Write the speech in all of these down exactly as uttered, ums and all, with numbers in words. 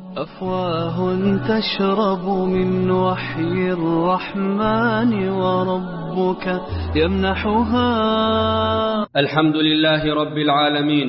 أفواه تشرب من وحي الرحمن وربك يمنحها. الحمد لله رب العالمين،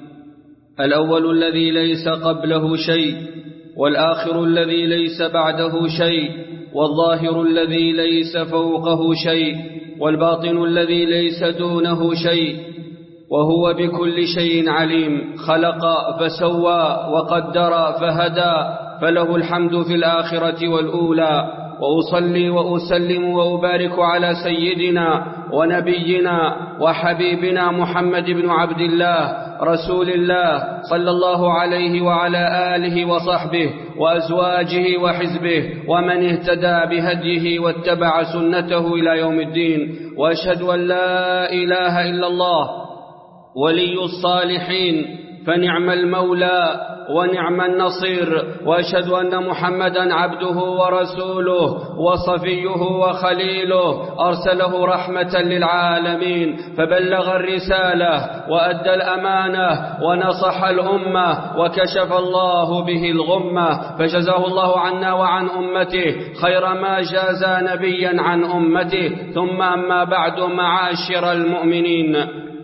الأول الذي ليس قبله شيء، والآخر الذي ليس بعده شيء، والظاهر الذي ليس فوقه شيء، والباطن الذي ليس دونه شيء، وهو بكل شيء عليم. خلق فسوى وقدر فهدى، فله الحمد في الآخرة والأولى. وأصلي وأسلم وأبارك على سيدنا ونبينا وحبيبنا محمد بن عبد الله رسول الله صلى الله عليه وعلى آله وصحبه وأزواجه وحزبه ومن اهتدى بهديه واتبع سنته إلى يوم الدين. وأشهد أن لا إله إلا الله ولي الصالحين، فنعم المولى ونعم النصير. وأشهد أن محمدا عبده ورسوله وصفيه وخليله، أرسله رحمة للعالمين، فبلغ الرسالة وأدى الأمانة ونصح الأمة، وكشف الله به الغمة، فجزاه الله عنا وعن أمته خير ما جازى نبيا عن أمته. ثم أما بعد، معاشر المؤمنين،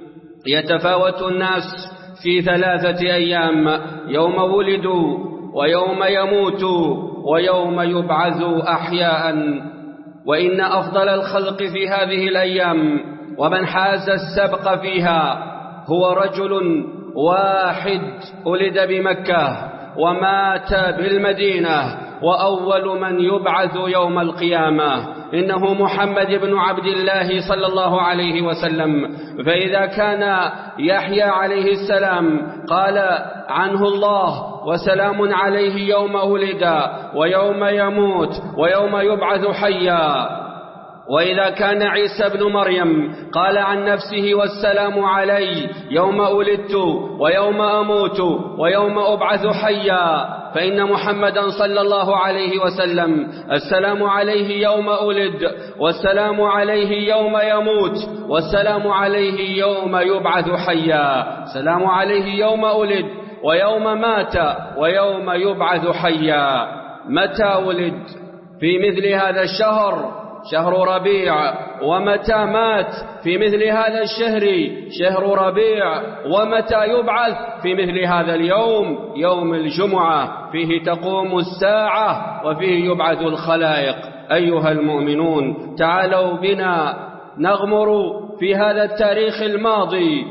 يتفاوت الناس في ثلاثة أيام: يوم ولدوا، ويوم يموتوا، ويوم يبعثوا أحياء. وإن أفضل الخلق في هذه الأيام ومن حاز السبق فيها هو رجل واحد ولد بمكة ومات بالمدينة، وأول من يبعث يوم القيامة إنه محمد بن عبد الله صلى الله عليه وسلم. فإذا كان يحيى عليه السلام قال عنه الله: وسلام عليه يوم ولد ويوم يموت ويوم يبعث حيا. وإذا كان عيسى بن مريم قال عن نفسه: والسلام علي يوم ولدت ويوم أموت ويوم أبعث حيا. فإن محمدا صلى الله عليه وسلم السلام عليه يوم ولد، والسلام عليه يوم يموت، والسلام عليه يوم يبعث حيا. سلام عليه يوم ولد ويوم مات ويوم يبعث حيا. متى ولد؟ في مثل هذا الشهر، شهر ربيع. ومتى مات؟ في مثل هذا الشهر، شهر ربيع. ومتى يبعث؟ في مثل هذا اليوم، يوم الجمعة، فيه تقوم الساعة وفيه يبعث الخلائق. أيها المؤمنون، تعالوا بنا نغمر في هذا التاريخ الماضي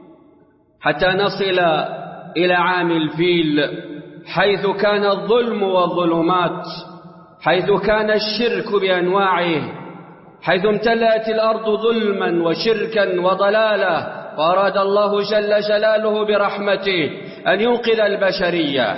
حتى نصل إلى عام الفيل، حيث كان الظلم والظلمات، حيث كان الشرك بأنواعه، حيث امتلأت الأرض ظلما وشركا وضلالا، وأراد الله جل جلاله برحمته أن ينقذ البشرية،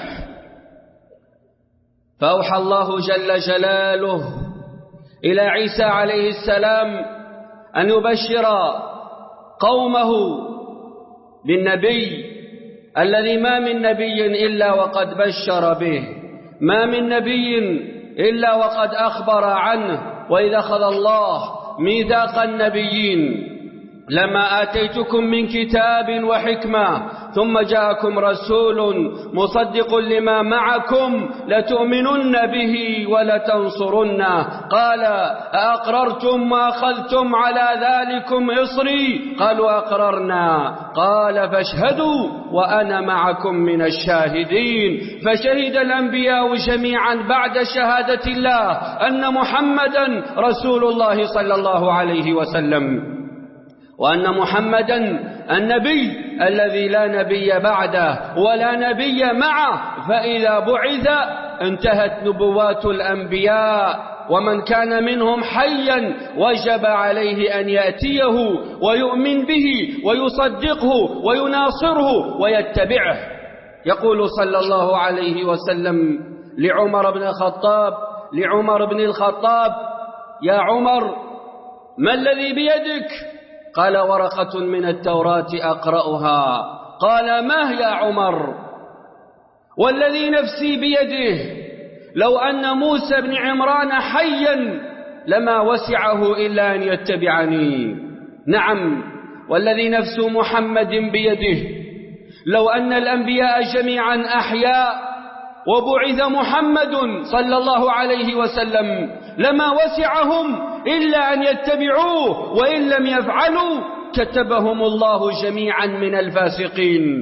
فأوحى الله جل جلاله إلى عيسى عليه السلام أن يبشر قومه بالنبي الذي ما من نبي إلا وقد بشر به، ما من نبي إلا وقد أخبر عنه. وإذا أخذ الله ميثاق النبيين: لما آتيتكم من كتاب وحكمة ثم جاءكم رسول مصدق لما معكم لتؤمنن به ولتنصرنه، قال: أأقررتم وأخذتم على ذلكم إصري؟ قالوا: أقررنا. قال: فاشهدوا وأنا معكم من الشاهدين. فشهد الأنبياء جميعا بعد شهادة الله أن محمدا رسول الله صلى الله عليه وسلم، وأن محمدا النبي الذي لا نبي بعده ولا نبي معه. فإذا بعث انتهت نبوات الأنبياء، ومن كان منهم حيا وجب عليه أن يأتيه ويؤمن به ويصدقه ويناصره ويتبعه. يقول صلى الله عليه وسلم لعمر بن الخطاب لعمر بن الخطاب: يا عمر، ما الذي بيدك؟ قال: ورقة من التوراة أقرأها. قال: ما يا عمر؟ والذي نفسي بيده لو أن موسى بن عمران حيا لما وسعه إلا أن يتبعني. نعم، والذي نفس محمد بيده لو أن الأنبياء جميعا أحياء وبعث محمد صلى الله عليه وسلم لما وسعهم إلا أن يتبعوه، وإن لم يفعلوا كتبهم الله جميعا من الفاسقين.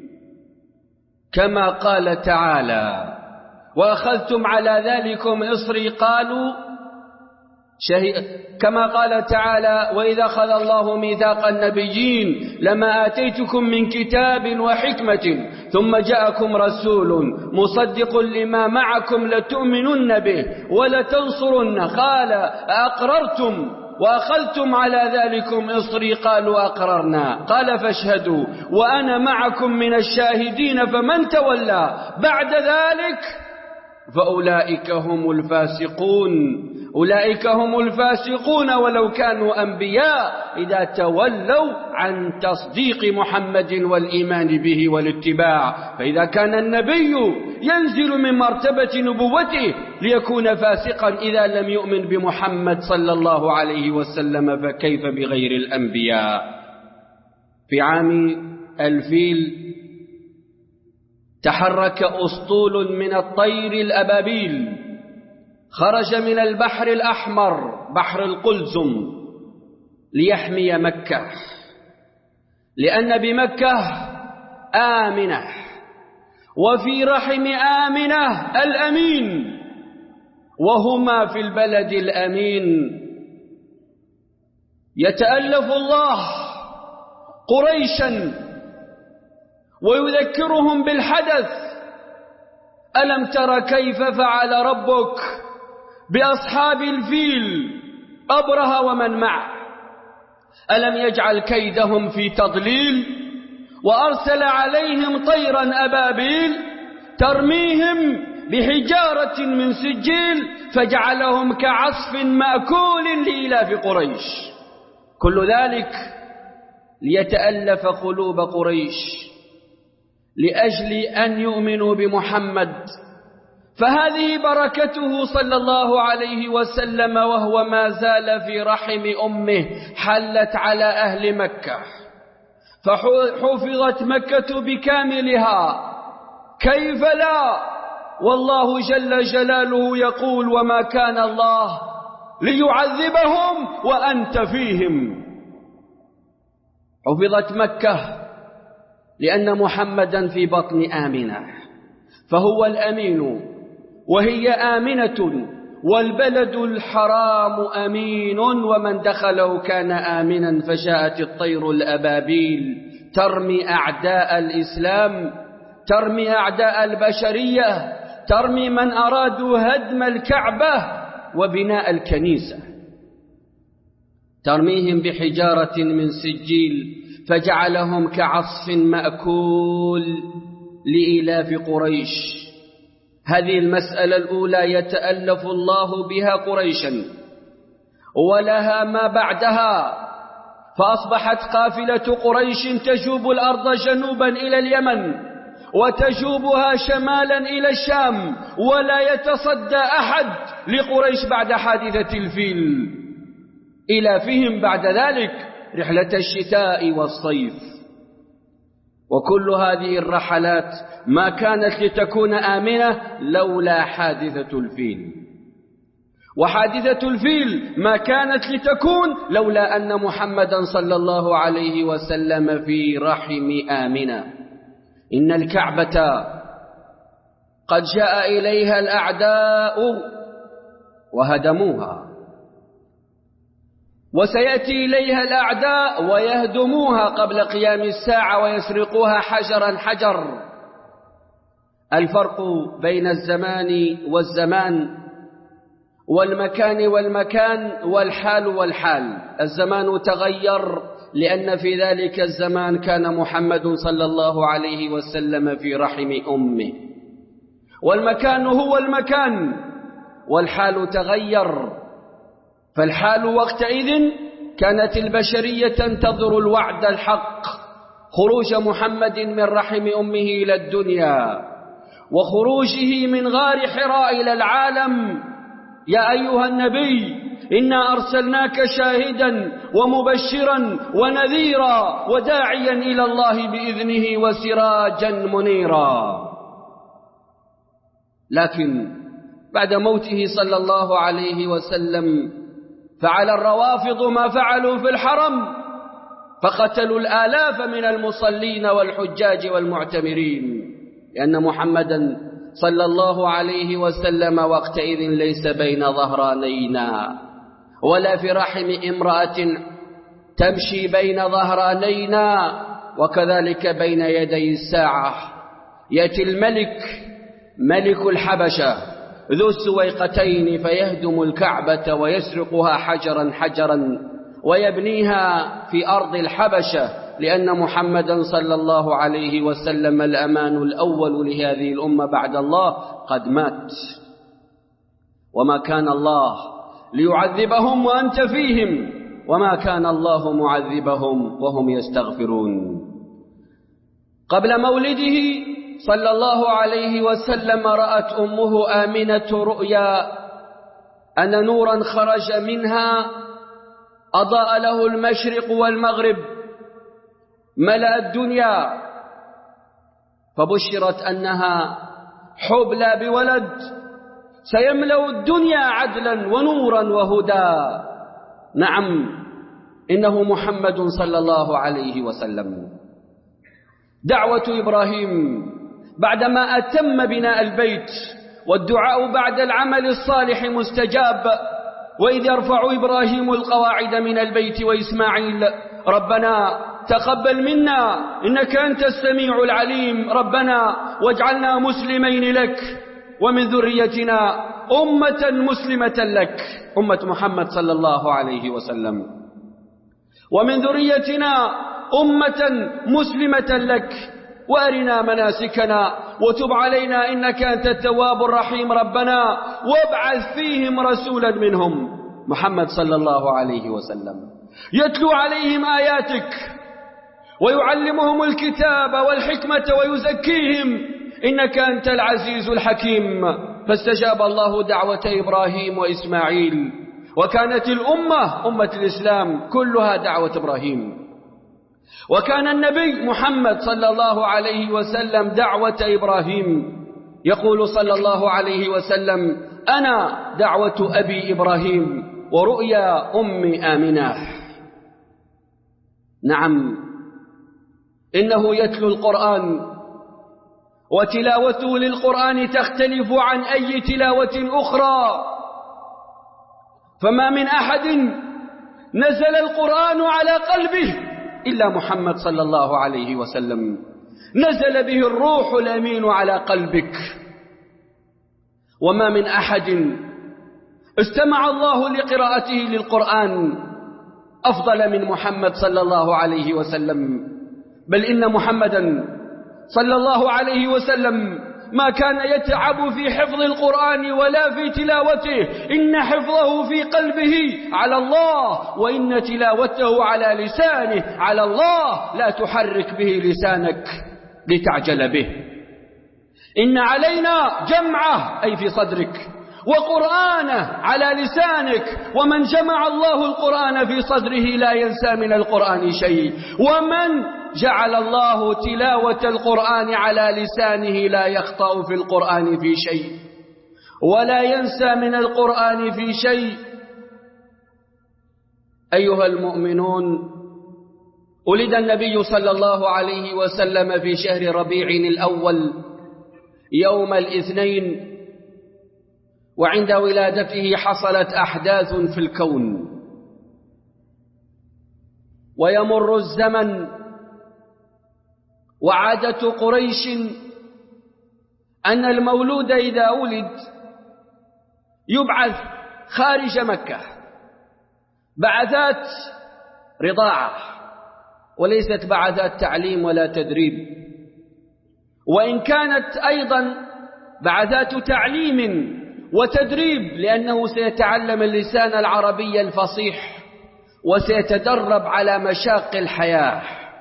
كما قال تعالى: وأخذتم على ذلكم إصري قالوا شهيد. كما قال تعالى: وإذا أخذ الله ميثاق النبيين لما آتيتكم من كتاب وحكمة ثم جاءكم رسول مصدق لما معكم لتؤمنن به ولتنصرن قال أقررتم وأخذتم على ذلكم إصري قالوا أقررنا قال فاشهدوا وأنا معكم من الشاهدين فمن تولى بعد ذلك فأولئك هم الفاسقون. أولئك هم الفاسقون ولو كانوا أنبياء إذا تولوا عن تصديق محمد والإيمان به والاتباع. فإذا كان النبي ينزل من مرتبة نبوته ليكون فاسقا إذا لم يؤمن بمحمد صلى الله عليه وسلم، فكيف بغير الأنبياء؟ في عام الفيل تحرك أسطول من الطير الأبابيل، خرج من البحر الأحمر بحر القلزم ليحمي مكة، لأن بمكة آمنة وفي رحم آمنة الأمين، وهما في البلد الأمين. يتألف الله قريشا ويذكرهم بالحدث: ألم تر كيف فعل ربك بأصحاب الفيل أبرهة ومن معه ألم يجعل كيدهم في تضليل وأرسل عليهم طيرا أبابيل ترميهم بحجارة من سجيل فجعلهم كعصف مأكول لإلاف قريش. كل ذلك ليتألف قلوب قريش لأجل أن يؤمنوا بمحمد. فهذه بركته صلى الله عليه وسلم وهو ما زال في رحم أمه حلت على أهل مكة، فحفظت مكة بكاملها. كيف لا؟ والله جل جلاله يقول: وما كان الله ليعذبهم وأنت فيهم. حفظت مكة لأن محمدا في بطن آمنة، فهو الأمين وهي آمنة، والبلد الحرام أمين ومن دخله كان آمنا. فجاءت الطير الأبابيل ترمي أعداء الإسلام، ترمي أعداء البشرية، ترمي من أرادوا هدم الكعبة وبناء الكنيسة، ترميهم بحجارة من سجيل فجعلهم كعصف مأكول لإلاف قريش. هذه المسألة الأولى يتألف الله بها قريشا، ولها ما بعدها، فأصبحت قافلة قريش تجوب الأرض جنوبا إلى اليمن وتجوبها شمالا إلى الشام، ولا يتصدى أحد لقريش بعد حادثة الفيل. إلافهم بعد ذلك رحلة الشتاء والصيف. وكل هذه الرحلات ما كانت لتكون آمنة لولا حادثة الفيل، وحادثة الفيل ما كانت لتكون لولا أن محمدا صلى الله عليه وسلم في رحم آمنة. إن الكعبة قد جاء إليها الأعداء وهدموها، وسيأتي إليها الأعداء ويهدموها قبل قيام الساعة ويسرقوها حجرا حجر. الفرق بين الزمان والزمان والمكان والمكان والحال والحال: الزمان تغير لأن في ذلك الزمان كان محمد صلى الله عليه وسلم في رحم أمه، والمكان هو المكان، والحال تغير. فالحال وقتئذ كانت البشرية تنتظر الوعد الحق، خروج محمد من رحم أمه إلى الدنيا وخروجه من غار حراء إلى العالم. يا أيها النبي إنا أرسلناك شاهدا ومبشرا ونذيرا وداعيا إلى الله بإذنه وسراجا منيرا. لكن بعد موته صلى الله عليه وسلم فعل الروافض ما فعلوا في الحرم، فقتلوا الآلاف من المصلين والحجاج والمعتمرين، لأن محمدا صلى الله عليه وسلم وقتئذ ليس بين ظهرانينا ولا في رحم امرأة تمشي بين ظهرانينا، وكذلك بين يدي الساعة يأتي الملك ملك الحبشة ذو السويقتين فيهدم الكعبة ويسرقها حجرا حجرا ويبنيها في أرض الحبشة، لأن محمدا صلى الله عليه وسلم الأمان الأول لهذه الأمة بعد الله قد مات، وما كان الله ليعذبهم وأنت فيهم وما كان الله معذبهم وهم يستغفرون. قبل مولده صلى الله عليه وسلم رأت أمه آمنة رؤيا أن نورا خرج منها أضاء له المشرق والمغرب ملأ الدنيا، فبشرت أنها حبلى بولد سيملأ الدنيا عدلا ونورا وهدى. نعم، إنه محمد صلى الله عليه وسلم. دعوة إبراهيم بعدما أتم بناء البيت، والدعاء بعد العمل الصالح مستجاب. وإذ يرفع إبراهيم القواعد من البيت وإسماعيل ربنا تقبل منا إنك أنت السميع العليم، ربنا واجعلنا مسلمين لك ومن ذريتنا أمة مسلمة لك، أمة محمد صلى الله عليه وسلم، ومن ذريتنا أمة مسلمة لك وأرنا مناسكنا وتب علينا إنك أنت التواب الرحيم، ربنا وابعث فيهم رسولا منهم محمد صلى الله عليه وسلم يتلو عليهم آياتك ويعلمهم الكتاب والحكمة ويزكيهم إنك أنت العزيز الحكيم. فاستجاب الله دعوة إبراهيم وإسماعيل، وكانت الأمة أمة الإسلام كلها دعوة إبراهيم، وكان النبي محمد صلى الله عليه وسلم دعوة إبراهيم. يقول صلى الله عليه وسلم أنا دعوة أبي إبراهيم ورؤيا أم آمنة. نعم، إنه يتلو القرآن، وتلاوته للقرآن تختلف عن أي تلاوة أخرى، فما من أحد نزل القرآن على قلبه إلا محمد صلى الله عليه وسلم، نزل به الروح الأمين على قلبك. وما من أحد استمع الله لقراءته للقرآن أفضل من محمد صلى الله عليه وسلم، بل إن محمدا صلى الله عليه وسلم ما كان يتعب في حفظ القرآن ولا في تلاوته، إن حفظه في قلبه على الله، وإن تلاوته على لسانه على الله، لا تحرك به لسانك لتعجل به. إن علينا جمعه أي في صدرك، وقرآنه على لسانك، ومن جمع الله القرآن في صدره لا ينسى من القرآن شيء، ومن جعل الله تلاوة القرآن على لسانه لا يخطأ في القرآن في شيء ولا ينسى من القرآن في شيء. أيها المؤمنون، ولد النبي صلى الله عليه وسلم في شهر ربيع الأول يوم الاثنين، وعند ولادته حصلت أحداث في الكون، ويمر الزمن، وعادة قريش أن المولود إذا ولد يبعث خارج مكة بعثات رضاعة، وليست بعثات تعليم ولا تدريب، وإن كانت أيضا بعثات تعليم وتدريب، لأنه سيتعلم اللسان العربي الفصيح وسيتدرب على مشاق الحياة.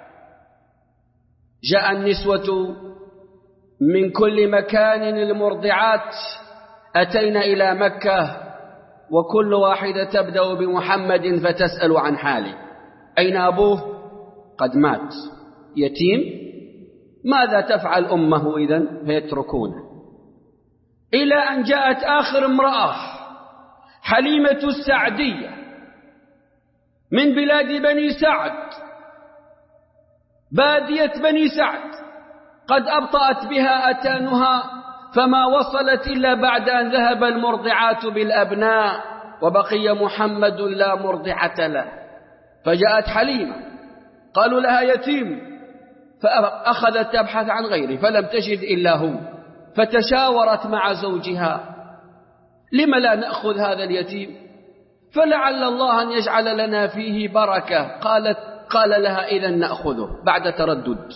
جاء النسوة من كل مكان المرضعات أتينا إلى مكة، وكل واحدة تبدأ بمحمد فتسأل عن حاله، أين أبوه؟ قد مات، يتيم، ماذا تفعل أمه إذن؟ فيتركونه. إلى أن جاءت آخر امرأة حليمة السعدية من بلاد بني سعد، بادية بني سعد، قد أبطأت بها أتانها فما وصلت إلا بعد أن ذهب المرضعات بالأبناء وبقي محمد لا مرضعة له. فجاءت حليمة قالوا لها يتيم، فأخذت تبحث عن غيره فلم تجد إلا هو، فتشاورت مع زوجها لم لا نأخذ هذا اليتيم فلعل الله أن يجعل لنا فيه بركة. قالت قال لها إذن نأخذه. بعد تردد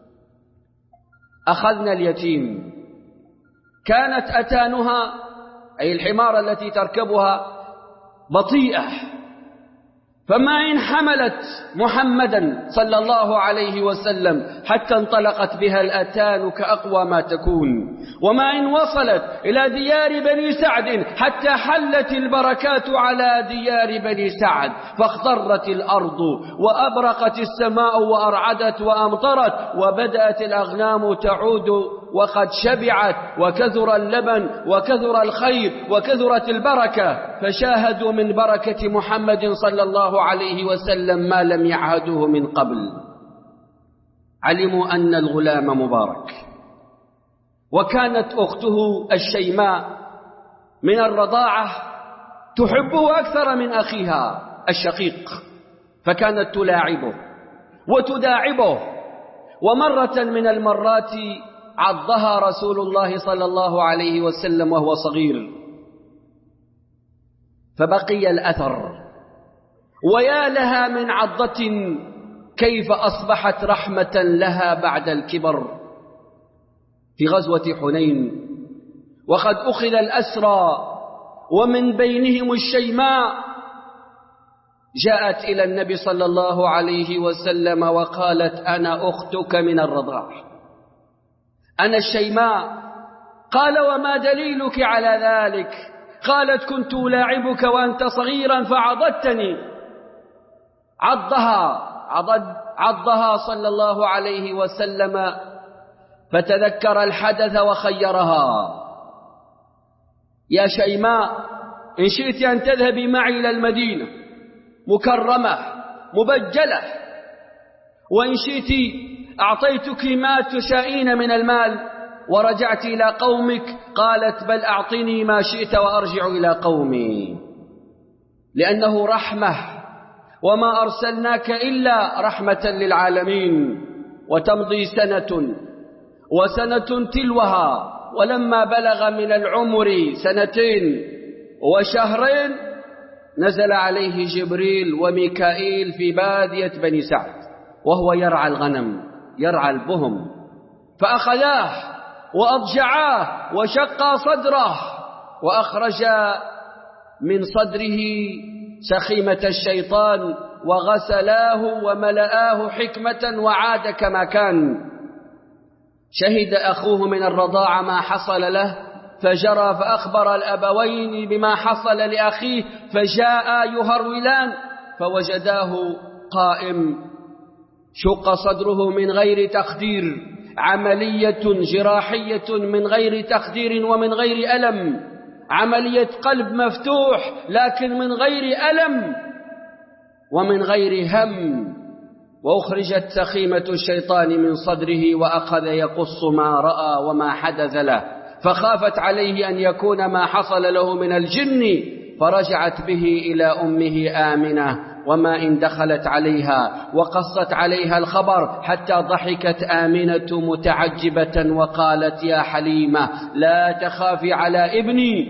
أخذنا اليتيم. كانت أتانها أي الحمار التي تركبها بطيئة، فما إن حملت محمدا صلى الله عليه وسلم حتى انطلقت بها الأتان كأقوى ما تكون، وما إن وصلت إلى ديار بني سعد حتى حلت البركات على ديار بني سعد، فاخضرت الأرض وأبرقت السماء وأرعدت وأمطرت، وبدأت الأغنام تعود وقد شبعت، وكثر اللبن وكثر الخير وكثرت البركة، فشاهدوا من بركة محمد صلى الله عليه وسلم ما لم يعهدوه من قبل. علموا أن الغلام مبارك، وكانت أخته الشيماء من الرضاعة تحبه أكثر من أخيها الشقيق، فكانت تلاعبه وتداعبه. ومرة من المرات عضها رسول الله صلى الله عليه وسلم وهو صغير، فبقي الأثر. ويا لها من عضة كيف أصبحت رحمة لها بعد الكبر. في غزوة حنين وقد أخذ الأسرى ومن بينهم الشيماء، جاءت إلى النبي صلى الله عليه وسلم وقالت أنا أختك من الرضاعة، أنا الشيماء. قال وما دليلك على ذلك؟ قالت كنت ألاعبك وأنت صغيرا فعضدتني. عضها عضد عضها صلى الله عليه وسلم فتذكر الحدث وخيرها. يا شيماء إن شئت أن تذهبي معي إلى المدينة مكرمة مبجلة، وإن شئت أعطيتك ما تشائين من المال ورجعت إلى قومك. قالت بل أعطني ما شئت وأرجع إلى قومي، لأنه رحمة، وما أرسلناك إلا رحمة للعالمين. وتمضي سنة وسنة تلوها، ولما بلغ من العمر سنتين وشهرين نزل عليه جبريل وميكائيل في بادية بني سعد وهو يرعى الغنم يرعى البهم، فأخذاه وأضجعاه وشقا صدره وأخرجا من صدره سخيمة الشيطان وغسلاه وملآه حكمة وعاد كما كان. شهد أخوه من الرضاعة ما حصل له فجرى فأخبر الأبوين بما حصل لأخيه، فجاء يهرولان فوجداه قائم شق صدره من غير تخدير، عملية جراحية من غير تخدير ومن غير ألم، عملية قلب مفتوح لكن من غير ألم ومن غير هم. وأخرجت سخيمة الشيطان من صدره وأخذ يقص ما رأى وما حدث له، فخافت عليه أن يكون ما حصل له من الجن، فرجعت به إلى أمه آمنة. وما إن دخلت عليها وقصت عليها الخبر حتى ضحكت آمنة متعجبة وقالت يا حليمة لا تخافي على ابني،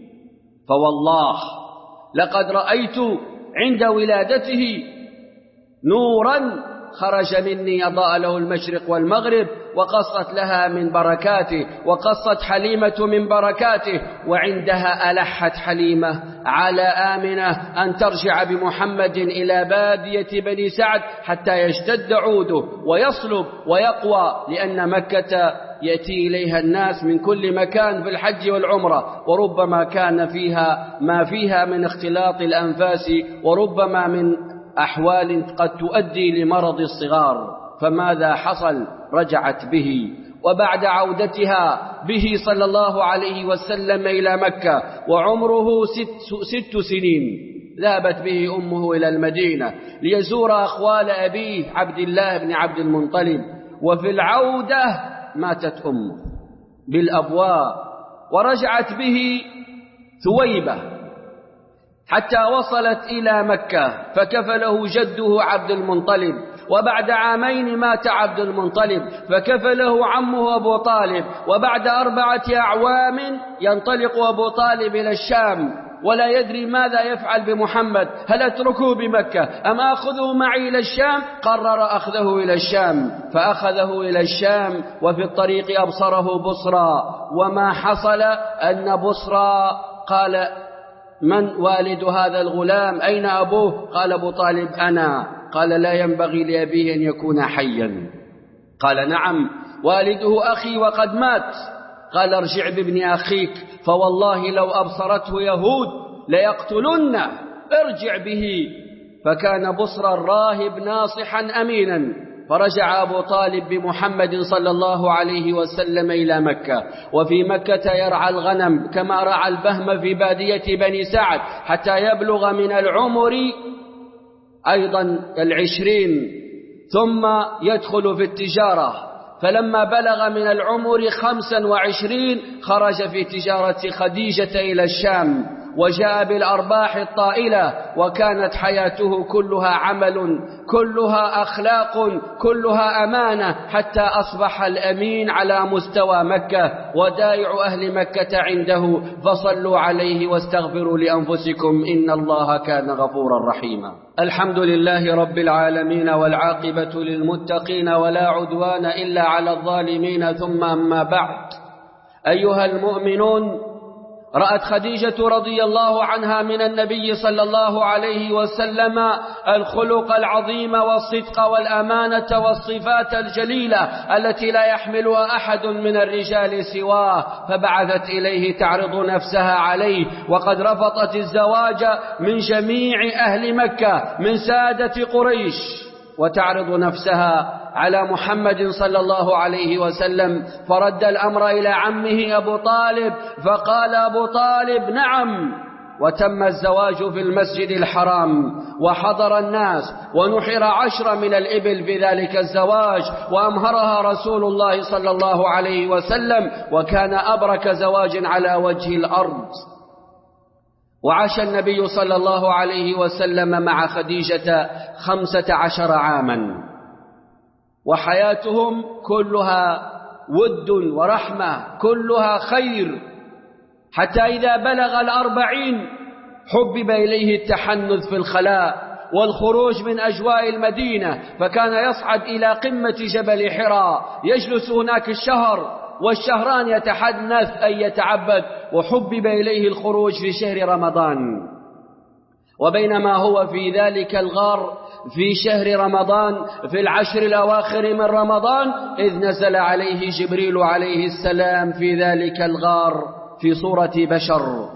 فوالله لقد رأيت عند ولادته نورا خرج مني أضاء له المشرق والمغرب، وقصت لها من بركاته وقصت حليمة من بركاته. وعندها ألحت حليمة على آمنة أن ترجع بمحمد إلى بادية بني سعد حتى يشتد عوده ويصلب ويقوى، لأن مكة يأتي إليها الناس من كل مكان في الحج والعمرة، وربما كان فيها ما فيها من اختلاط الأنفاس، وربما من أحوال قد تؤدي لمرض الصغار. فماذا حصل؟ رجعت به وبعد عودتها به صلى الله عليه وسلم إلى مكة وعمره ست, ست سنين ذهبت به أمه إلى المدينة ليزور أخوال أبيه عبد الله بن عبد المطلب، وفي العودة ماتت أمه بالأبواء، ورجعت به ثويبة حتى وصلت إلى مكة فكفله جده عبد المطلب، وبعد عامين مات عبد المطلب فكفله عمه أبو طالب، وبعد أربعة أعوام ينطلق أبو طالب إلى الشام ولا يدري ماذا يفعل بمحمد، هل أتركه بمكة أم أخذه معي إلى الشام؟ قرر أخذه إلى الشام، فأخذه إلى الشام وفي الطريق أبصره بصرى، وما حصل أن بصرى قال: من والد هذا الغلام؟ أين أبوه؟ قال: أبو طالب أنا. قال: لا ينبغي لأبيه أن يكون حيا. قال: نعم والده أخي وقد مات. قال: ارجع بابن أخيك فوالله لو أبصرته يهود ليقتلنه، ارجع به. فكان بصرى الراهب ناصحا أمينا، فرجع أبو طالب بمحمد صلى الله عليه وسلم إلى مكة، وفي مكة يرعى الغنم كما رعى البهم في بادية بني سعد حتى يبلغ من العمر أيضا العشرين، ثم يدخل في التجارة، فلما بلغ من العمر خمسا وعشرين خرج في تجارة خديجة إلى الشام وجاء بالأرباح الطائلة، وكانت حياته كلها عمل، كلها أخلاق، كلها أمانة، حتى أصبح الأمين على مستوى مكة، ودائع أهل مكة عنده، فصلوا عليه واستغفروا لأنفسكم إن الله كان غفورا رحيما. الحمد لله رب العالمين، والعاقبة للمتقين، ولا عدوان إلا على الظالمين، ثم أما بعد. أيها المؤمنون، رأت خديجة رضي الله عنها من النبي صلى الله عليه وسلم الخلق العظيم والصدق والأمانة والصفات الجليلة التي لا يحملها أحد من الرجال سواه، فبعثت إليه تعرض نفسها عليه، وقد رفضت الزواج من جميع أهل مكة من سادة قريش، وتعرض نفسها على محمد صلى الله عليه وسلم، فرد الأمر إلى عمه أبو طالب، فقال أبو طالب: نعم. وتم الزواج في المسجد الحرام، وحضر الناس، ونحر عشر من الإبل في ذلك الزواج، وأمهرها رسول الله صلى الله عليه وسلم، وكان أبرك زواج على وجه الأرض. وعاش النبي صلى الله عليه وسلم مع خديجة خمسة عشر عاما، وحياتهم كلها ود ورحمة، كلها خير، حتى إذا بلغ الأربعين حبب إليه التحنث في الخلاء والخروج من أجواء المدينة، فكان يصعد إلى قمة جبل حراء يجلس هناك الشهر والشهران يتحنث أي يتعبد، وحبب إليه الخروج في شهر رمضان. وبينما هو في ذلك الغار في شهر رمضان في العشر الأواخر من رمضان، إذ نزل عليه جبريل عليه السلام في ذلك الغار في صورة بشر،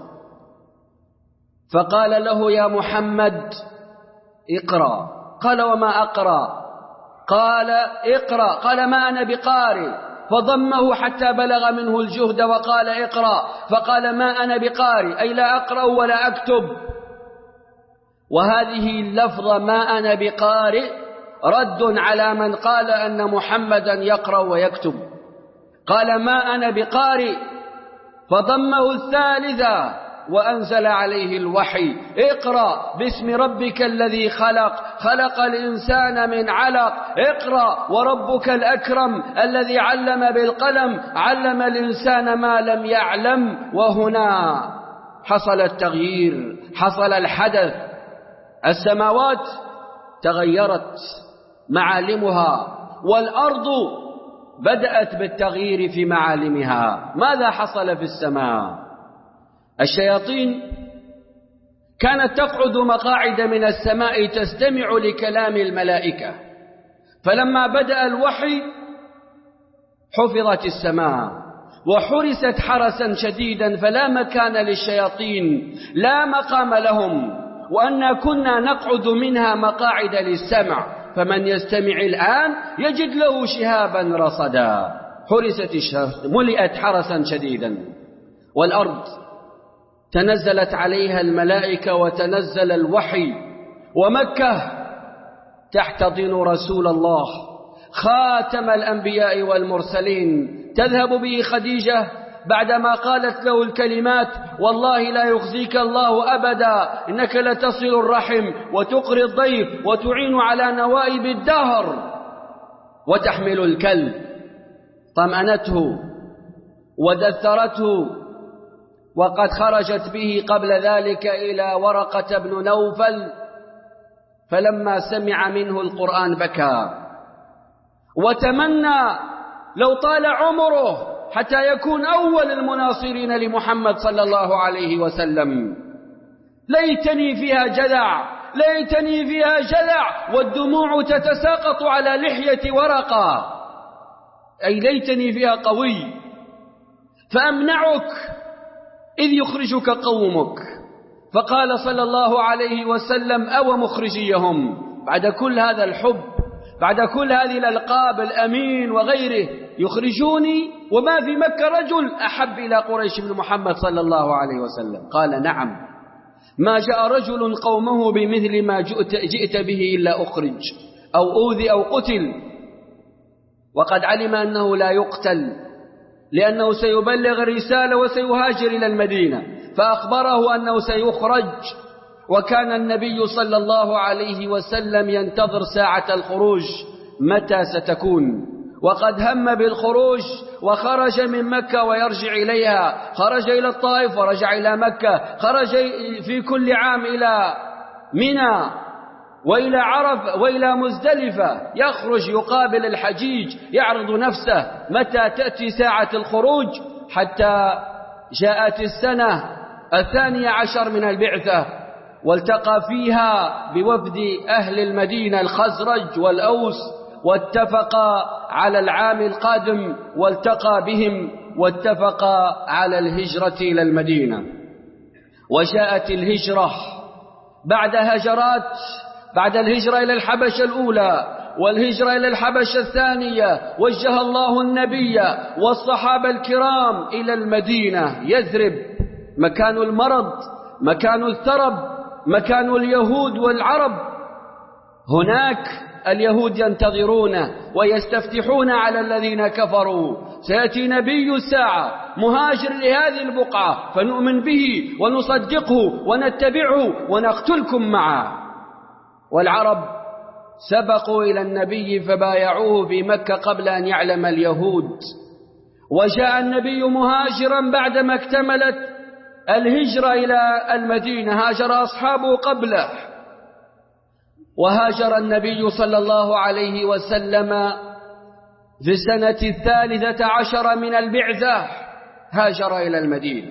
فقال له: يا محمد اقرأ. قال: وما أقرأ؟ قال: اقرأ. قال: ما أنا بقارئ. فضمه حتى بلغ منه الجهد وقال: اقرأ. فقال: ما أنا بقارئ، أي لا أقرأ ولا أكتب. وهذه اللفظة ما أنا بقارئ رد على من قال أن محمدا يقرأ ويكتب. قال: ما أنا بقارئ. فضمه الثالثة وأنزل عليه الوحي: اقرأ باسم ربك الذي خلق، خلق الإنسان من علق، اقرأ وربك الأكرم الذي علم بالقلم، علم الإنسان ما لم يعلم. وهنا حصل التغيير، حصل الحدث، السماوات تغيرت معالمها، والأرض بدأت بالتغيير في معالمها. ماذا حصل في السماء؟ الشياطين كانت تقعد مقاعد من السماء تستمع لكلام الملائكة، فلما بدأ الوحي حفظت السماء وحرست حرسا شديدا، فلا مكان للشياطين، لا مقام لهم، وأنا كنا نقعد منها مقاعد للسمع، فمن يستمع الآن يجد له شهابا رصدا. حرست الشهر، ملئت حرسا شديدا، والأرض تنزلت عليها الملائكة وتنزل الوحي، ومكة تحتضن رسول الله خاتم الأنبياء والمرسلين. تذهب به خديجة بعدما قالت له الكلمات: والله لا يخزيك الله أبدا، إنك لتصل الرحم وتقري الضيف وتعين على نوائب الدهر وتحمل الكلب. طمأنته ودثرته، وقد خرجت به قبل ذلك إلى ورقة بن نوفل، فلما سمع منه القرآن بكى وتمنى لو طال عمره حتى يكون أول المناصرين لمحمد صلى الله عليه وسلم. ليتني فيها جذع، ليتني فيها جذع، والدموع تتساقط على لحية ورقة، أي ليتني فيها قوي فأمنعك إذ يخرجك قومك. فقال صلى الله عليه وسلم: أو مخرجيهم؟ بعد كل هذا الحب، بعد كل هذه الألقاب، الأمين وغيره، يخرجوني وما في مكة رجل أحب إلى قريش من محمد صلى الله عليه وسلم؟ قال: نعم، ما جاء رجل قومه بمثل ما جئت به إلا أخرج أو أوذي أو قتل. وقد علم أنه لا يقتل، لأنه سيبلغ الرسالة وسيهاجر إلى المدينة، فأخبره أنه سيخرج. وكان النبي صلى الله عليه وسلم ينتظر ساعة الخروج متى ستكون، وقد هم بالخروج وخرج من مكة ويرجع إليها، خرج إلى الطائف ورجع إلى مكة، خرج في كل عام إلى منى وإلى عرف وإلى مزدلفة، يخرج يقابل الحجيج، يعرض نفسه متى تأتي ساعة الخروج، حتى جاءت السنة الثانية عشر من البعثة، والتقى فيها بوفد أهل المدينة الخزرج والأوس، واتفقا على العام القادم، والتقى بهم واتفقا على الهجرة إلى المدينة. وجاءت الهجرة بعد هجرات، بعد الهجرة إلى الحبشة الأولى والهجرة إلى الحبشة الثانية، وجه الله النبي والصحابة الكرام إلى المدينة يثرب، مكان المرض، مكان الثرب، مكان اليهود والعرب. هناك اليهود ينتظرون ويستفتحون على الذين كفروا: سيأتي نبي الساعة مهاجر لهذه البقعة فنؤمن به ونصدقه ونتبعه ونقتلكم معه. والعرب سبقوا إلى النبي فبايعوه في مكة قبل أن يعلم اليهود. وجاء النبي مهاجرا بعدما اكتملت الهجرة إلى المدينة، هاجر أصحابه قبله. وهاجر النبي صلى الله عليه وسلم في السنة الثالثة عشر من البعثة، هاجر إلى المدينة.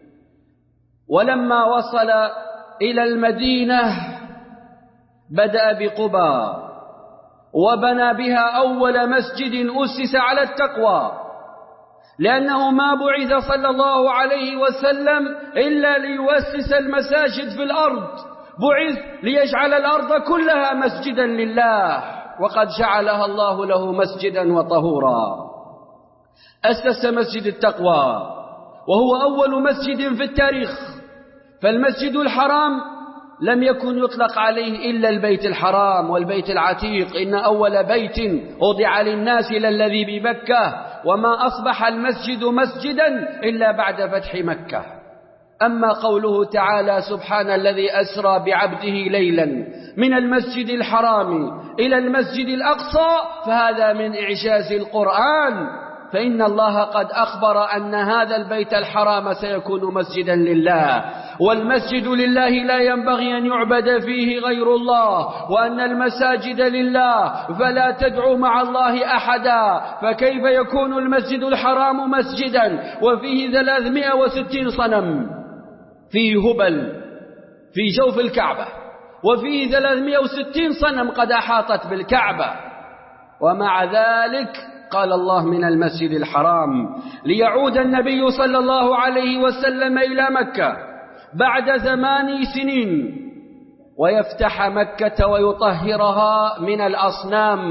ولما وصل إلى المدينة بدأ بقبى، وبنى بها أول مسجد أسس على التقوى، لأنه ما بعث صلى الله عليه وسلم إلا ليؤسس المساجد في الأرض، بعث ليجعل الأرض كلها مسجدا لله، وقد جعلها الله له مسجدا وطهورا. أسس مسجد التقوى، وهو أول مسجد في التاريخ. فالمسجد الحرام لم يكن يطلق عليه إلا البيت الحرام والبيت العتيق، إن أول بيت وضع للناس للذي بمكة، وما أصبح المسجد مسجدا إلا بعد فتح مكة. أما قوله تعالى: سبحان الذي أسرى بعبده ليلا من المسجد الحرام إلى المسجد الأقصى، فهذا من إعجاز القرآن، فإن الله قد أخبر أن هذا البيت الحرام سيكون مسجدا لله، والمسجد لله لا ينبغي أن يعبد فيه غير الله، وأن المساجد لله فلا تدعوا مع الله أحدا. فكيف يكون المسجد الحرام مسجدا وفيه ثلاثمائة وستين صنم، فيه هبل في جوف الكعبة، وفيه ثلاثمائة وستين صنم قد أحاطت بالكعبة، ومع ذلك قال الله من المسجد الحرام. ليعود النبي صلى الله عليه وسلم إلى مكة بعد ثمان سنين، ويفتح مكة ويطهرها من الأصنام،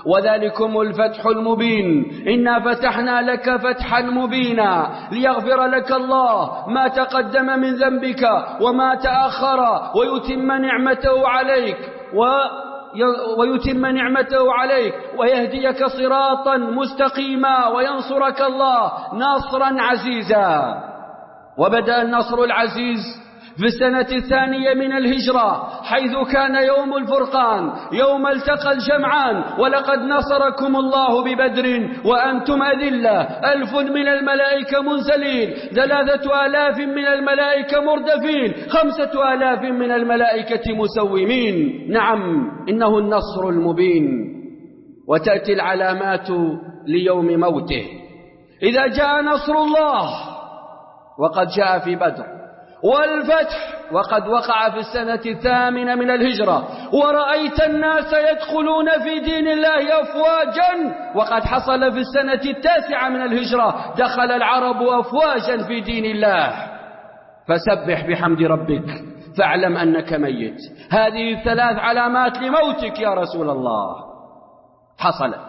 وذلكم الفتح المبين. إنا فتحنا لك فتحا مبينا ليغفر لك الله ما تقدم من ذنبك وما تأخر ويتم نعمته عليك و ويتم نعمته عليك ويهديك صراطا مستقيما وينصرك الله نصرا عزيزا. وبدأ النصر العزيز في السنة الثانية من الهجرة، حيث كان يوم الفرقان، يوم التقى الجمعان. ولقد نصركم الله ببدر وأنتم أذلة، ألف من الملائكة منزلين، ثلاثة آلاف من الملائكة مردفين، خمسة آلاف من الملائكة مسومين. نعم، إنه النصر المبين. وتأتي العلامات ليوم موته. إذا جاء نصر الله، وقد جاء في بدر، والفتح وقد وقع في السنة الثامنة من الهجرة، ورأيت الناس يدخلون في دين الله أفواجا، وقد حصل في السنة التاسعة من الهجرة، دخل العرب أفواجا في دين الله. فسبح بحمد ربك فاعلم أنك ميت. هذه الثلاث علامات لموتك يا رسول الله حصلت.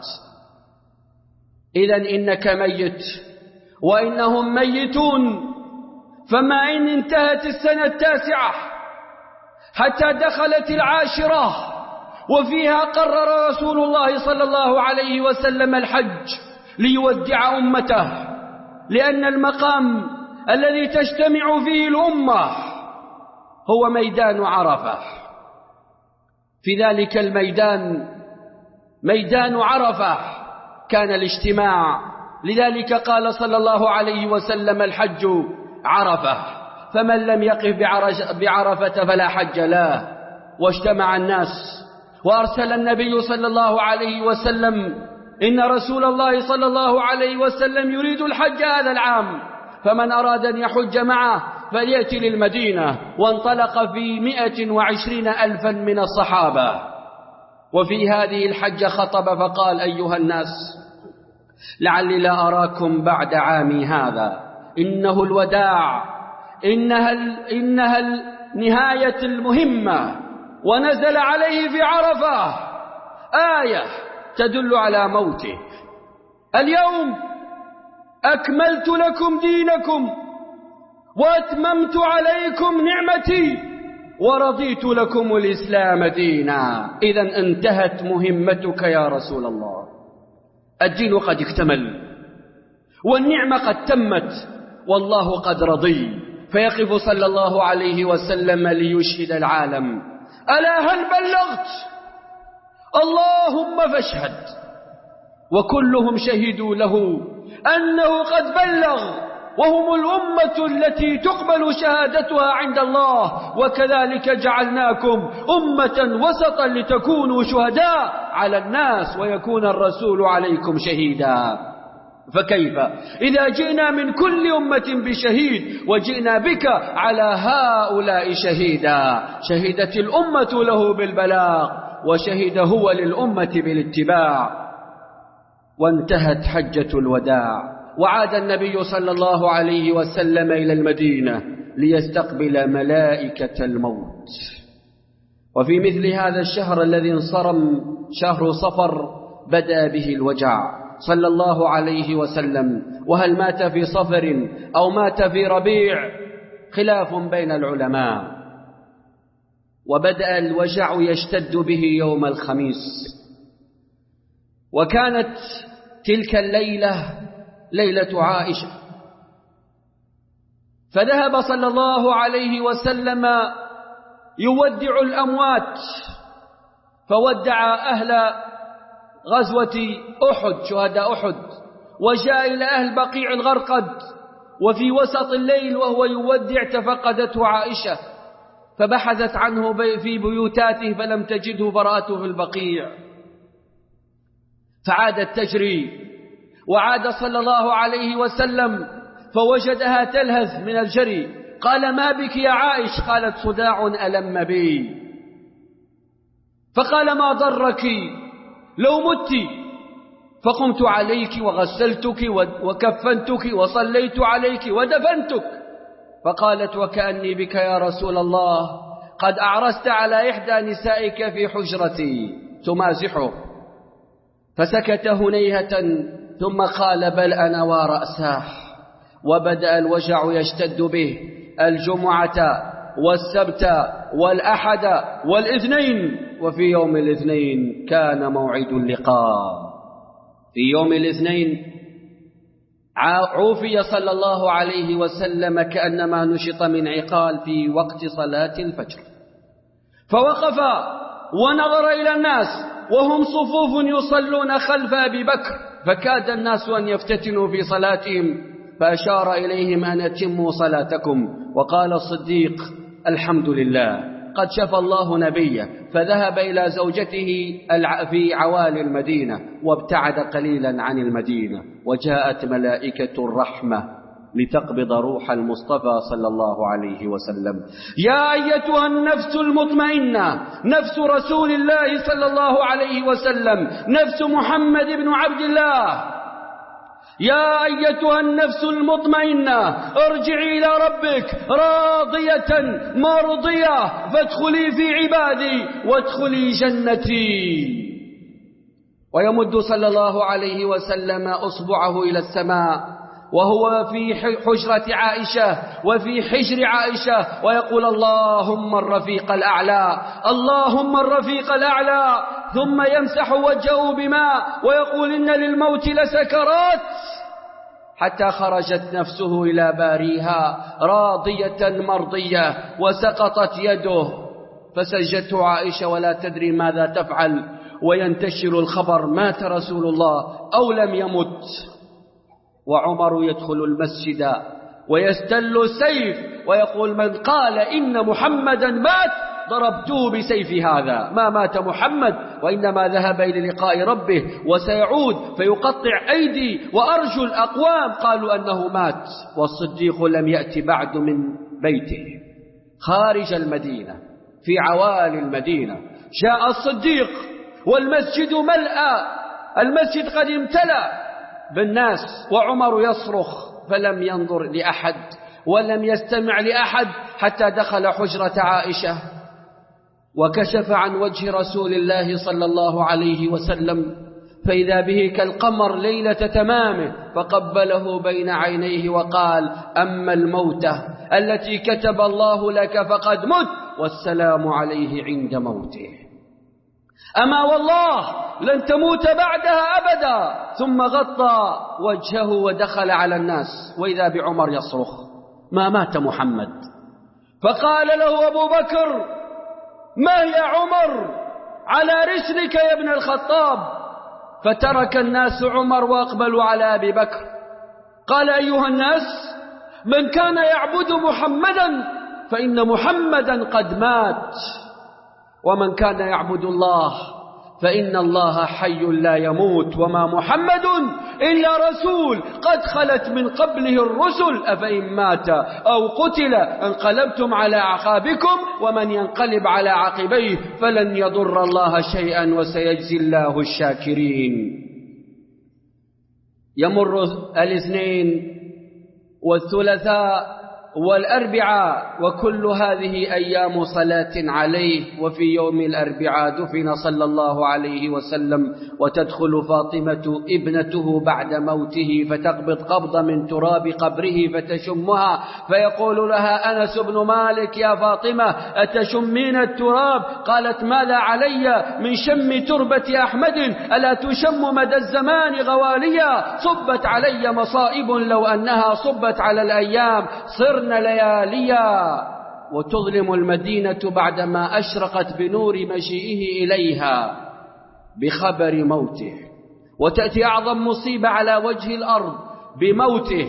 إذن إنك ميت وإنهم ميتون. فما إن انتهت السنة التاسعة حتى دخلت العاشرة، وفيها قرر رسول الله صلى الله عليه وسلم الحج ليودع أمته، لأن المقام الذي تجتمع فيه الأمة هو ميدان عرفة. في ذلك الميدان، ميدان عرفة، كان الاجتماع. لذلك قال صلى الله عليه وسلم الحج عرفة، فمن لم يقف بعرفة فلا حج له. واجتمع الناس، وأرسل النبي صلى الله عليه وسلم إن رسول الله صلى الله عليه وسلم يريد الحج هذا العام، فمن أراد أن يحج معه فليأتي للمدينة. وانطلق في مئة وعشرين ألفا من الصحابة. وفي هذه الحج خطب فقال: أيها الناس، لعلي لا أراكم بعد عامي هذا، إنه الوداع، إنها, إنها النهاية المهمة. ونزل عليه في عرفة آية تدل على موته: اليوم أكملت لكم دينكم وأتممت عليكم نعمتي ورضيت لكم الإسلام دينا. إذن انتهت مهمتك يا رسول الله، الدين قد اكتمل والنعمة قد تمت والله قد رضي. فيقف صلى الله عليه وسلم ليشهد العالم: ألا هل بلغت؟ اللهم فاشهد. وكلهم شهدوا له أنه قد بلغ، وهم الأمة التي تقبل شهادتها عند الله. وكذلك جعلناكم أمة وسطا لتكونوا شهداء على الناس ويكون الرسول عليكم شهيدا. فكيف إذا جئنا من كل أمة بشهيد وجئنا بك على هؤلاء شهيدا؟ شهدت الأمة له بالبلاغ وشهد هو للأمة بالاتباع. وانتهت حجة الوداع، وعاد النبي صلى الله عليه وسلم إلى المدينة ليستقبل ملائكة الموت. وفي مثل هذا الشهر الذي انصرم، شهر صفر، بدأ به الوجع صلى الله عليه وسلم. وهل مات في صفر أو مات في ربيع؟ خلاف بين العلماء. وبدأ الوجع يشتد به يوم الخميس. وكانت تلك الليلة ليلة عائشة، فذهب صلى الله عليه وسلم يودع الأموات، فودع أهل غزوة أحد، شهداء أحد، وجاء إلى أهل بقيع الغرقد. وفي وسط الليل وهو يودع تفقدته عائشة، فبحثت عنه في بيوتاته فلم تجده، فرأته في البقيع، فعادت تجري. وعاد صلى الله عليه وسلم فوجدها تلهث من الجري. قال: ما بك يا عائش؟ قالت: صداع ألم بي. فقال: ما ضرك لو مت؟ فقمت عليك وغسلتك وكفنتك وصليت عليك ودفنتك. فقالت: وكأني بك يا رسول الله قد أعرست على إحدى نسائك في حجرتي تمازحه. فسكت هنيهة ثم قال: بل أنا ورأساه. وبدأ الوجع يشتد به الجمعة والسبت والأحد والاثنين، وفي يوم الاثنين كان موعد اللقاء. في يوم الاثنين عوفي صلى الله عليه وسلم كأنما نشط من عقال في وقت صلاة الفجر، فوقف ونظر إلى الناس وهم صفوف يصلون خلف أبي بكر، فكاد الناس أن يفتتنوا في صلاتهم، فأشار إليهم أن أتموا صلاتكم. وقال الصديق: الحمد لله قد شفى الله نبيه. فذهب إلى زوجته في عوالي المدينة وابتعد قليلا عن المدينة، وجاءت ملائكة الرحمة لتقبض روح المصطفى صلى الله عليه وسلم. يا أيتها النفس المطمئنة، نفس رسول الله صلى الله عليه وسلم، نفس محمد بن عبد الله، يا أيتها النفس المطمئنة ارجعي إلى ربك راضية مرضية فادخلي في عبادي وادخلي جنتي. ويمد صلى الله عليه وسلم أصبعه إلى السماء وهو في حجرة عائشة وفي حجر عائشة ويقول: اللهم الرفيق الأعلى، اللهم الرفيق الأعلى. ثم يمسح وجهه بماء ويقول: إن للموت لسكرات. حتى خرجت نفسه إلى باريها راضية مرضية، وسقطت يده، فسجدته عائشة ولا تدري ماذا تفعل، وينتشر الخبر: مات رسول الله أو لم يمت. وعمر يدخل المسجد ويستل السيف ويقول: من قال إن محمدا مات ضربته بسيف هذا. ما مات محمد، وإنما ذهب إلى لقاء ربه وسيعود فيقطع أيدي وأرجل أقوام قالوا أنه مات. والصديق لم يأتي بعد من بيته خارج المدينة في عوالي المدينة. جاء الصديق والمسجد ملأ، المسجد قد امتلأ بالناس، وعمر يصرخ فلم ينظر لأحد ولم يستمع لأحد حتى دخل حجرة عائشة وكشف عن وجه رسول الله صلى الله عليه وسلم، فإذا به كالقمر ليلة تمامه، فقبله بين عينيه وقال: أما الموتة التي كتب الله لك فقد مت، والسلام عليه عند موته. أما والله لن تموت بعدها أبدا. ثم غطى وجهه ودخل على الناس، وإذا بعمر يصرخ: ما مات محمد. فقال له أبو بكر: ما يا عمر، على رسلك يا ابن الخطاب. فترك الناس عمر وأقبلوا على أبي بكر. قال: أيها الناس، من كان يعبد محمدا فإن محمدا قد مات، ومن كان يعبد الله فإن الله حي لا يموت، وما محمد إلا رسول قد خلت من قبله الرسل، أفإن مات أو قتل انقلبتم على أعقابكم، ومن ينقلب على عقبيه فلن يضر الله شيئا وسيجزي الله الشاكرين. يمر الاثنين والثلاثاء والأربعاء، وكل هذه أيام صلاة عليه. وفي يوم الأربعاء دفن صلى الله عليه وسلم، وتدخل فاطمة ابنته بعد موته فتقبض قبضة من تراب قبره فتشمها، فيقول لها أنس بن مالك: يا فاطمة أتشمين التراب؟ قالت: ماذا علي من شم تربة أحمد، ألا تشم مدى الزمان غواليا؟ صبت علي مصائب لو أنها صبت على الأيام، صرنا لياليا. وتظلم المدينة بعدما أشرقت بنور مجيئه إليها بخبر موته، وتأتي أعظم مصيبة على وجه الأرض بموته،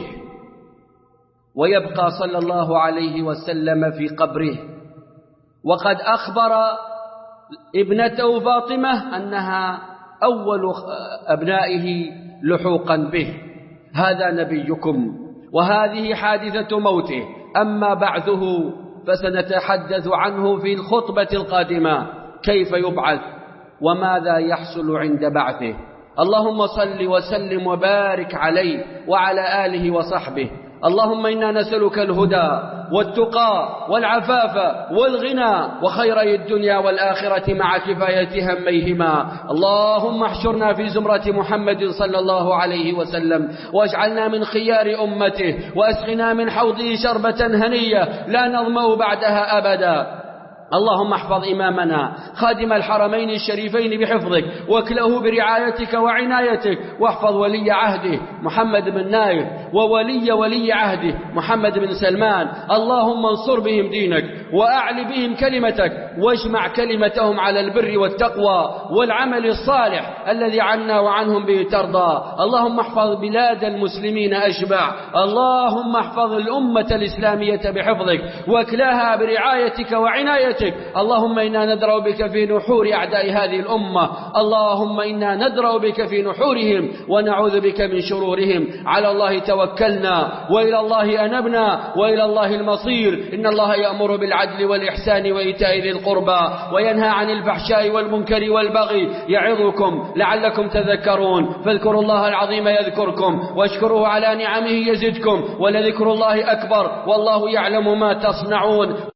ويبقى صلى الله عليه وسلم في قبره، وقد أخبر ابنته فاطمة أنها أول أبنائه لحوقا به: هذا نبيكم وهذه حادثة موته. أما بعده فسنتحدث عنه في الخطبة القادمة، كيف يبعث وماذا يحصل عند بعثه. اللهم صل وسلم وبارك عليه وعلى آله وصحبه اللهم إنا نسألك الهدى والتقى والعفاف والغنى وخيري الدنيا والآخرة مع كفاية هميهما. اللهم احشرنا في زمرة محمد صلى الله عليه وسلم، واجعلنا من خيار أمته، وأسقنا من حوضه شربة هنية لا نظمأ بعدها أبدا. اللهم احفظ إمامنا خادم الحرمين الشريفين بحفظك، واكله برعايتك وعنايتك، واحفظ ولي عهده محمد بن نايف، وولي ولي عهده محمد بن سلمان. اللهم انصر بهم دينك، وأعل بهم كلمتك، واجمع كلمتهم على البر والتقوى والعمل الصالح الذي عنا وعنهم به ترضى. اللهم احفظ بلاد المسلمين أجمع. اللهم احفظ الأمة الإسلامية بحفظك، واكلاها برعايتك وعنايتك. اللهم إنا ندرأ بك في نحور أعداء هذه الأمة. اللهم إنا ندرأ بك في نحورهم ونعوذ بك من شرورهم. على الله توكلنا، وإلى الله أنبنا، وإلى الله المصير. إن الله يأمر بالعدل والإحسان وإيتاء ذي القربى، وينهى عن الفحشاء والمنكر والبغي، يعظكم لعلكم تذكرون. فاذكروا الله العظيم يذكركم، واشكروه على نعمه يزدكم، ولذكر الله أكبر، والله يعلم ما تصنعون.